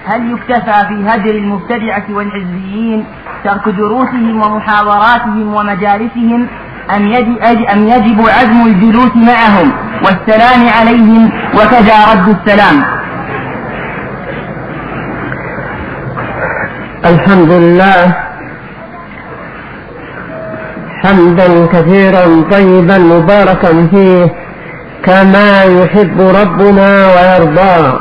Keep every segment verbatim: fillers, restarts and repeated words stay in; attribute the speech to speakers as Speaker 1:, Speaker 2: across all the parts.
Speaker 1: هل يكتفى في هجر المبتدعة والحزبيين ترك دروسهم ومحاضراتهم ومجالسهم أم يجب عزم الجلوس معهم والسلام عليهم وكذا رد السلام؟
Speaker 2: الحمد لله حمدا كثيرا طيبا مباركا فيه كما يحب ربنا ويرضى،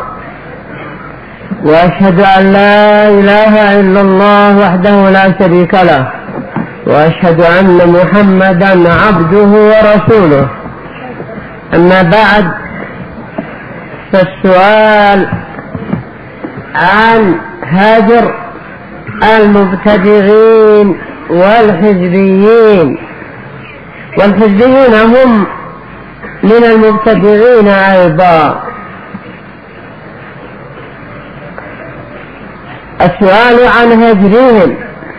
Speaker 2: وأشهد أن لا إله إلا الله وحده لا شريك له، وأشهد أن محمدا عبده ورسوله. أما بعد، فالسؤال عن هجر المبتدعين والحزبيين، والحزبيين هم من المبتدعين أيضا. السؤال عن هجرهم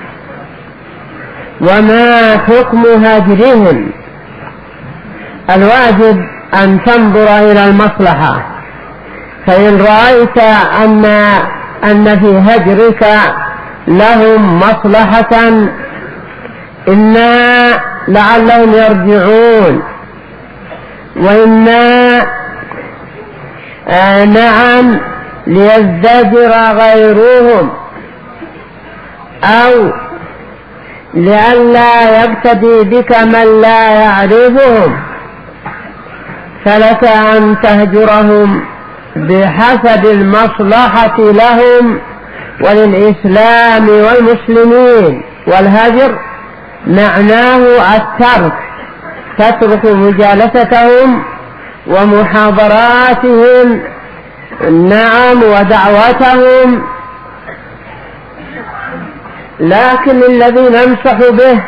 Speaker 2: وما حكم هجرهم. الواجب أن تنظر إلى المصلحة، فإن رأيت أن أن في هجرك لهم مصلحة، إما لعلهم يرجعون، وإما آه نعم ليزدجر غيرهم، أو لئلا يقتدي بك من لا يعرفهم، فلك أن تهجرهم بحسب المصلحة لهم وللإسلام والمسلمين. والهجر معناه الترك، تترك مجالستهم ومحاضراتهم نعم ودعوتهم. لكن الذي ننصح به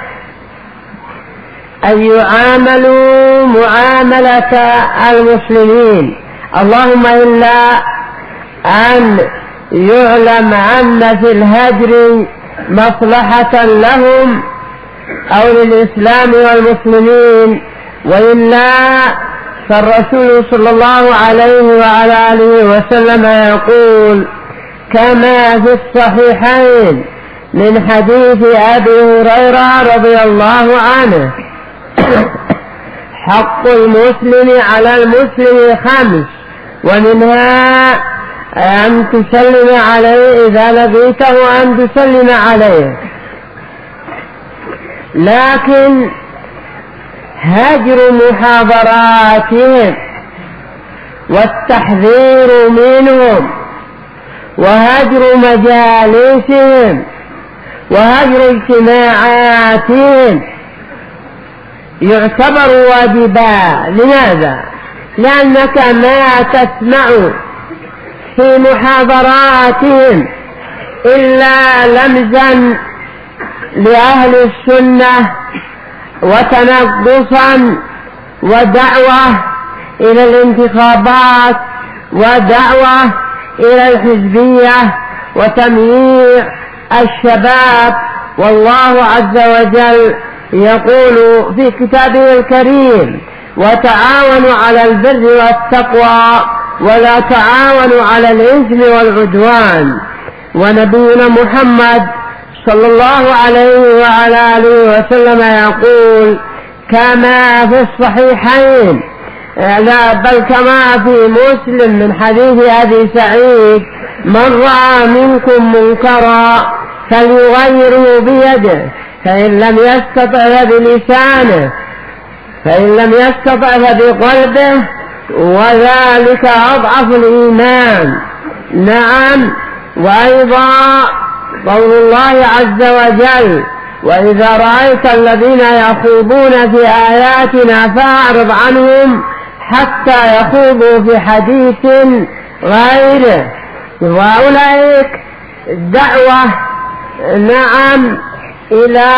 Speaker 2: أن يعاملوا معاملة المسلمين، اللهم إلا أن يعلم أن في الهجر مصلحة لهم أو للإسلام والمسلمين، وإلا فالرسول صلى الله عليه وعلى آله وسلم يقول كما في الصحيحين من حديث أبي هريرة رضي الله عنه: حق المسلم على المسلم خمس، ومنها أن تسلم عليه إذا لقيته، أن تسلم عليه. لكن هجر محاضراتهم والتحذير منهم وهجر مجالسهم وهجر اجتماعاتهم يعتبر واجبا. لماذا؟ لأنك ما تسمع في محاضراتهم إلا لمزا لأهل السنة وتنقصا ودعوة إلى الانتخابات ودعوة إلى الحزبية وتمييع الشباب. والله عز وجل يقول في كتابه الكريم: وتعاونوا على البر والتقوى ولا تعاونوا على الإثم والعدوان. ونبينا محمد صلى الله عليه وعلى آله وسلم يقول كما في الصحيحين، لا بل كما في مسلم من حديث أبي سعيد: من رأى منكم منكرا فليغيره بيده، فإن لم يستطع بلسانه، فإن لم يستطع فبقلبه، وذلك أضعف الإيمان. نعم. وأيضا قول الله عز وجل: وإذا رأيت الذين يخوضون في آياتنا فأعرض عنهم حتى يخوضوا في حديث غيره. وأولئك دعوة نعم إلى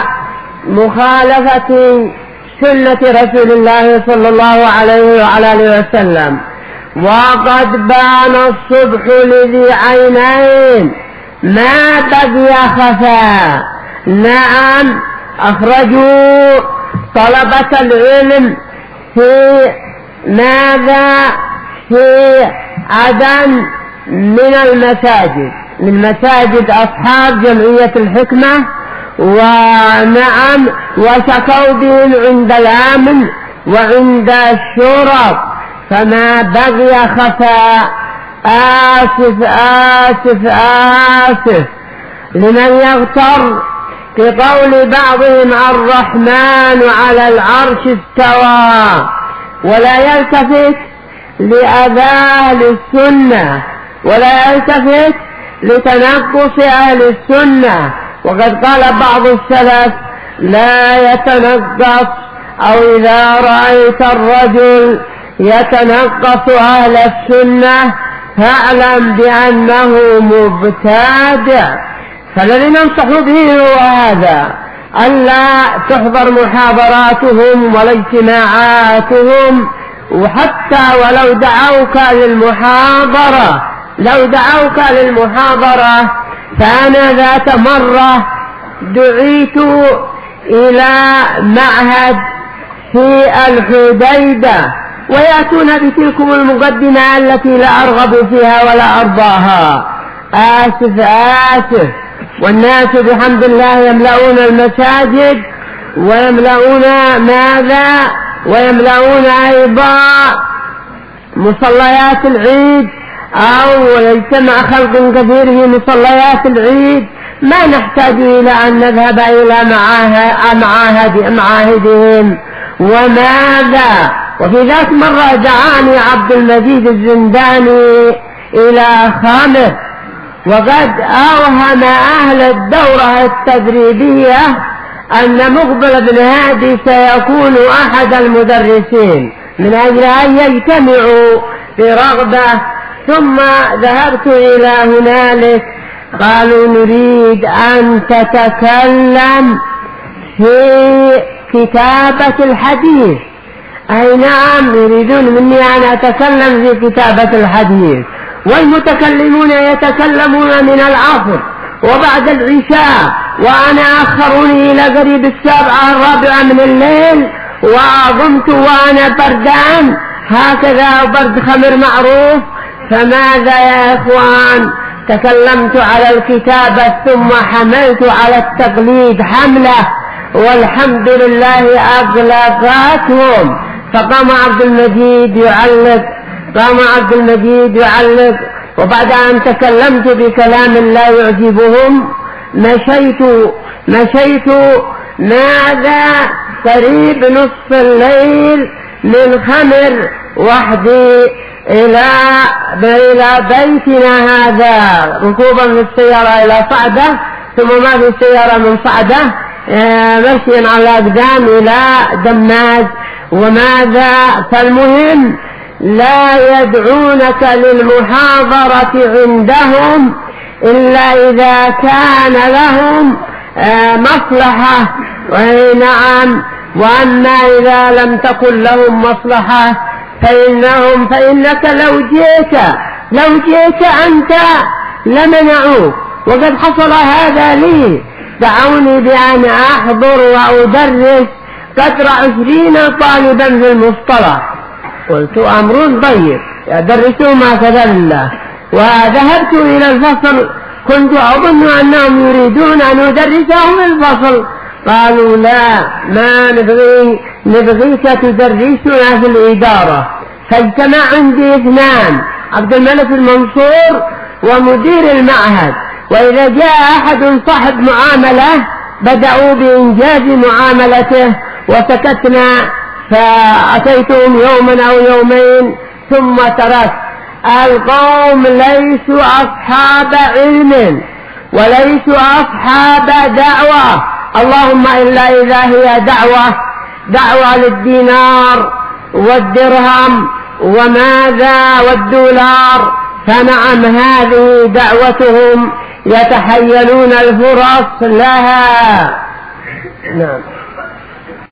Speaker 2: مخالفة سنة رسول الله صلى الله عليه وعلى آله وسلم. وقد بان الصبح لذي عينين ما بقي خفا. نعم. أخرجوا طلبة العلم في ماذا؟ في عدن من المساجد، من مساجد أصحاب جمعية الحكمة، ونعم وشكوا بهم عند الأمن وعند الشرط، فما بغي خفاء. آسف آسف آسف لمن يغتر كقول بعضهم الرحمن على العرش استوى، ولا يلتفت لأذى أهل السنة، ولا يلتفت لتنقص أهل السنة. وقد قال بعض السلف: لا يتنقص، أو إذا رأيت الرجل يتنقص أهل السنة فاعلم بأنه مبتدع. فالذي ننصح به هو هذا: ألا تحضر محاضراتهم ولا اجتماعاتهم، وحتى ولو دعوك للمحاضرة لو دعوك للمحاضرة فأنا ذات مرة دعيت إلى معهد في الحديدة، ويأتون بتلكم المقدمة التي لا أرغب فيها ولا أرضاها. آسف آسف. والناس بحمد الله يملؤون المساجد، ويملؤون ماذا؟ ويملؤون أيضا مصليات العيد، أو يجتمع خلق كثير في مصليات العيد. ما نحتاج إلى أن نذهب إلى معاهد معاهدهم. وماذا؟ وفي ذات مرة دعاني عبد المجيد الزنداني إلى خامس، وقد أوهم أهل الدورة التدريبية أن مقبل بن هادي سيكون أحد المدرسين من أجل أن يجتمعوا برغبة. ثم ذهبت إلى هنالك، قالوا: نريد أن تتكلم في كتابة الحديث. أي نعم، يريدون مني أن أتكلم في كتابة الحديث، والمتكلمون يتكلمون من العصر وبعد العشاء، وأنا أخروني إلى قريب السابعة الرابعة من الليل، وقمت وأنا بردان هكذا، برد خمر معروف. فماذا يا إخوان؟ تكلمت على الكتابة ثم حملت على التقليد حملة، والحمد لله أغلقتهم. فقام عبد المجيد يعلق قام عبد المجيد يعلق وبعد أن تكلمت بكلام لا يعجبهم مشيت مشيت ماذا قريب نصف الليل من خمر وحدي إلى إلى بيتنا هذا، ركوبا في السيارة إلى صعدة، ثم ما في السيارة من صعدة مشيا على أقدام إلى دماج. وماذا؟ فالمهم لا يدعونك للمحاضرة عندهم إلا إذا كان لهم مصلحة. نعم. وأما إذا لم تكن لهم مصلحة فإنهم فإنك لو جئت لو جئت أنت لمنعوك. وقد حصل هذا لي، دعوني بأن أحضر وأدرس قدر عشرين طالبا في المصطلح. قلت: أمر طيب، يدرسوا ما كذا لله. وذهبت إلى الفصل، كنت أظن أنهم يريدون أن يدرسهم الفصل. قالوا: لا، ما نبغي نبغيك تدرسنا في الإدارة. فاجتمع عندي اثنان، عبد الملك المنصور ومدير المعهد، وإذا جاء أحد صاحب معاملة بدأوا بإنجاز معاملته، وسكتنا. فأتيتهم يوما أو يومين ثم تركت. القوم ليسوا أصحاب علم وليسوا أصحاب دعوة، اللهم إلا إذا هي دعوة دعوة للدينار والدرهم وماذا والدولار، فنعم هذه دعوتهم، يتحيلون الفرص لها. نعم.